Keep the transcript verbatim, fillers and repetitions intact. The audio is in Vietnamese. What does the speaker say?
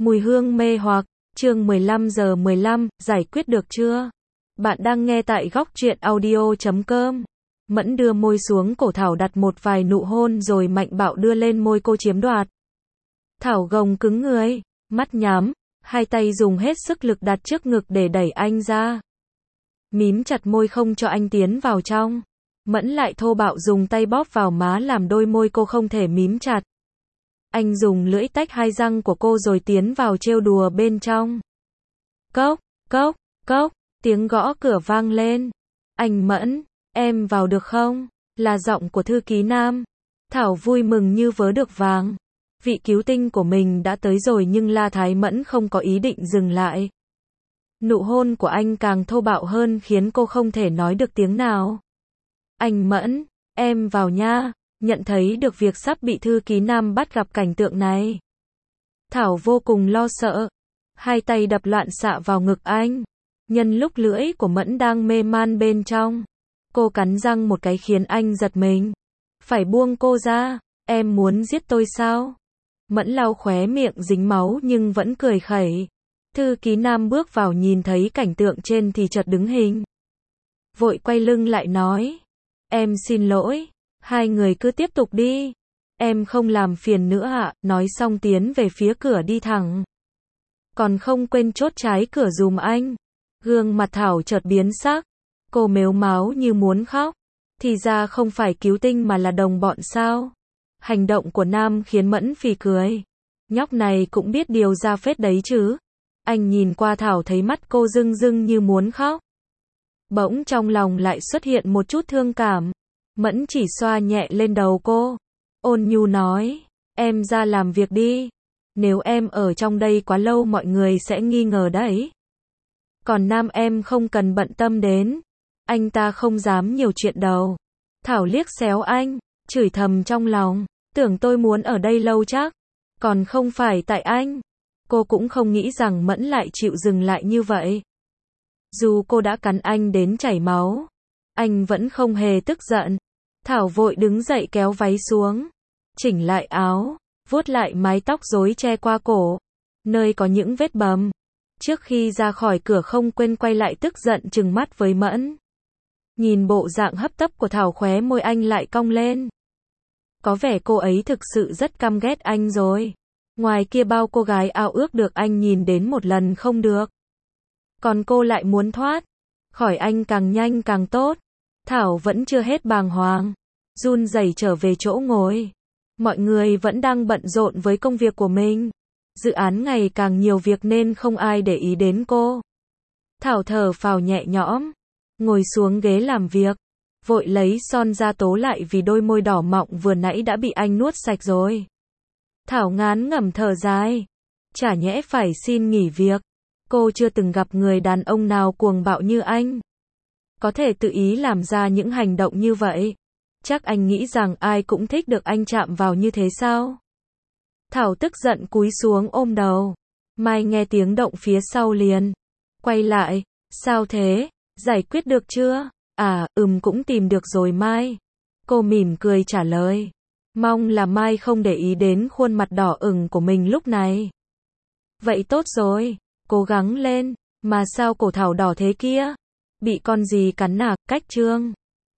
Mùi hương mê hoặc, chương mười lăm giờ mười lăm, giải quyết được chưa? Bạn đang nghe tại góc truyện audio chấm com. Mẫn đưa môi xuống cổ Thảo đặt một vài nụ hôn rồi mạnh bạo đưa lên môi cô chiếm đoạt. Thảo gồng cứng người, mắt nhắm, hai tay dùng hết sức lực đặt trước ngực để đẩy anh ra. Mím chặt môi không cho anh tiến vào trong. Mẫn lại thô bạo dùng tay bóp vào má làm đôi môi cô không thể mím chặt. Anh dùng lưỡi tách hai răng của cô rồi tiến vào trêu đùa bên trong. Cốc, cốc, cốc, tiếng gõ cửa vang lên. Anh Mẫn, em vào được không? Là giọng của thư ký nam. Thảo vui mừng như vớ được vàng. Vị cứu tinh của mình đã tới rồi nhưng La Thái Mẫn không có ý định dừng lại. Nụ hôn của anh càng thô bạo hơn khiến cô không thể nói được tiếng nào. Anh Mẫn, em vào nha. Nhận thấy được việc sắp bị thư ký nam bắt gặp cảnh tượng này. Thảo vô cùng lo sợ. Hai tay đập loạn xạ vào ngực anh. Nhân lúc lưỡi của Mẫn đang mê man bên trong. Cô cắn răng một cái khiến anh giật mình. Phải buông cô ra. Em muốn giết tôi sao? Mẫn lau khóe miệng dính máu nhưng vẫn cười khẩy. Thư ký nam bước vào nhìn thấy cảnh tượng trên thì chợt đứng hình. Vội quay lưng lại nói. Em xin lỗi. Hai người cứ tiếp tục đi. Em không làm phiền nữa ạ. Nói xong tiến về phía cửa đi thẳng. Còn không quên chốt trái cửa dùm anh. Gương mặt Thảo chợt biến sắc. Cô mếu máo như muốn khóc. Thì ra không phải cứu tinh mà là đồng bọn sao. Hành động của Nam khiến Mẫn phì cười. Nhóc này cũng biết điều ra phết đấy chứ. Anh nhìn qua Thảo thấy mắt cô rưng rưng như muốn khóc. Bỗng trong lòng lại xuất hiện một chút thương cảm. Mẫn chỉ xoa nhẹ lên đầu cô. Ôn nhu nói. Em ra làm việc đi. Nếu em ở trong đây quá lâu mọi người sẽ nghi ngờ đấy. Còn Nam em không cần bận tâm đến. Anh ta không dám nhiều chuyện đâu. Thảo liếc xéo anh. Chửi thầm trong lòng. Tưởng tôi muốn ở đây lâu chắc. Còn không phải tại anh. Cô cũng không nghĩ rằng Mẫn lại chịu dừng lại như vậy. Dù cô đã cắn anh đến chảy máu. Anh vẫn không hề tức giận. Thảo vội đứng dậy kéo váy xuống. Chỉnh lại áo. Vuốt lại mái tóc rối che qua cổ. Nơi có những vết bầm. Trước khi ra khỏi cửa không quên quay lại tức giận trừng mắt với Mẫn. Nhìn bộ dạng hấp tấp của Thảo khóe môi anh lại cong lên. Có vẻ cô ấy thực sự rất căm ghét anh rồi. Ngoài kia bao cô gái ao ước được anh nhìn đến một lần không được. Còn cô lại muốn thoát khỏi anh càng nhanh càng tốt. Thảo vẫn chưa hết bàng hoàng. Run rẩy trở về chỗ ngồi. Mọi người vẫn đang bận rộn với công việc của mình. Dự án ngày càng nhiều việc nên không ai để ý đến cô. Thảo thở phào nhẹ nhõm. Ngồi xuống ghế làm việc. Vội lấy son ra tố lại vì đôi môi đỏ mọng vừa nãy đã bị anh nuốt sạch rồi. Thảo ngán ngẩm thở dài. Chả nhẽ phải xin nghỉ việc. Cô chưa từng gặp người đàn ông nào cuồng bạo như anh. Có thể tự ý làm ra những hành động như vậy. Chắc anh nghĩ rằng ai cũng thích được anh chạm vào như thế sao? Thảo tức giận cúi xuống ôm đầu. Mai nghe tiếng động phía sau liền. Quay lại. Sao thế? Giải quyết được chưa? À, ừm cũng tìm được rồi Mai. Cô mỉm cười trả lời. Mong là Mai không để ý đến khuôn mặt đỏ ửng của mình lúc này. Vậy tốt rồi. Cố gắng lên. Mà sao cổ Thảo đỏ thế kia? Bị con gì cắn à? Cách trương.